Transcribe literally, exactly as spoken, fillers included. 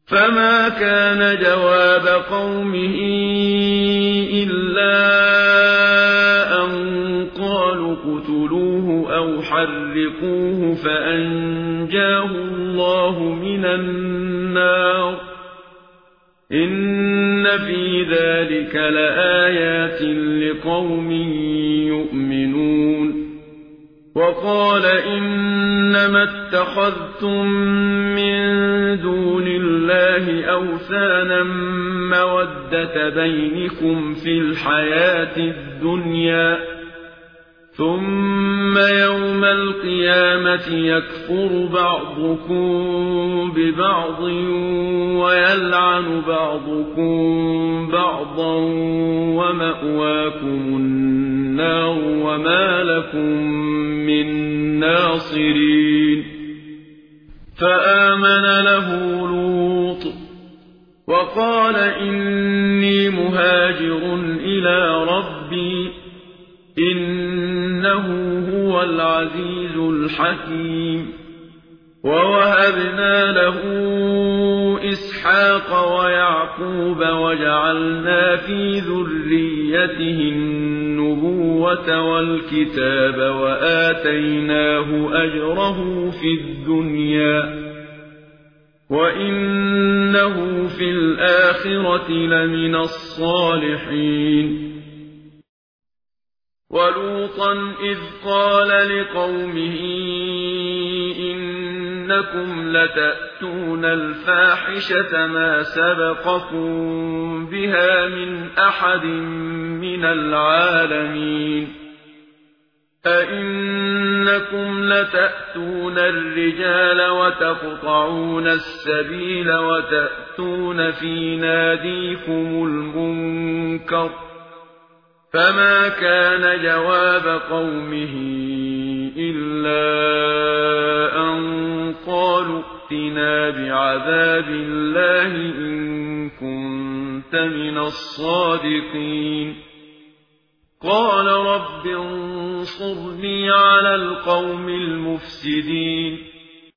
فما كان جواب قومه إلا أن قالوا اقتلوه أو حرقوه فأنجاه الله من النار إن في ذلك لآيات لقوم يؤمنون وقال إنما اتخذتم من دون الله أوثانا مودة بينكم في الحياة الدنيا ثم يوم القيامة يكفر بعضكم ببعض ويلعن بعضكم بعضا ومأواكم النار وما لكم من ناصرين فآمن له لوط وقال إني مهاجر إلى ربي إنه هو العزيز الحكيم ووهبنا له إسحاق ويعقوب وجعلنا في ذريته النبوة والكتاب وآتيناه أجره في الدنيا وإنه في الآخرة لمن الصالحين ولوطا إذ قال لقومه إنكم لتأتون الفاحشة ما سبقكم بها من أحد من العالمين أئنكم لتأتون الرجال وتقطعون السبيل وتأتون في ناديكم المنكر فما كان جواب قومه إلا أن قالوا ائتنا بعذاب الله إن كنت من الصادقين قال رب انصرني على القوم المفسدين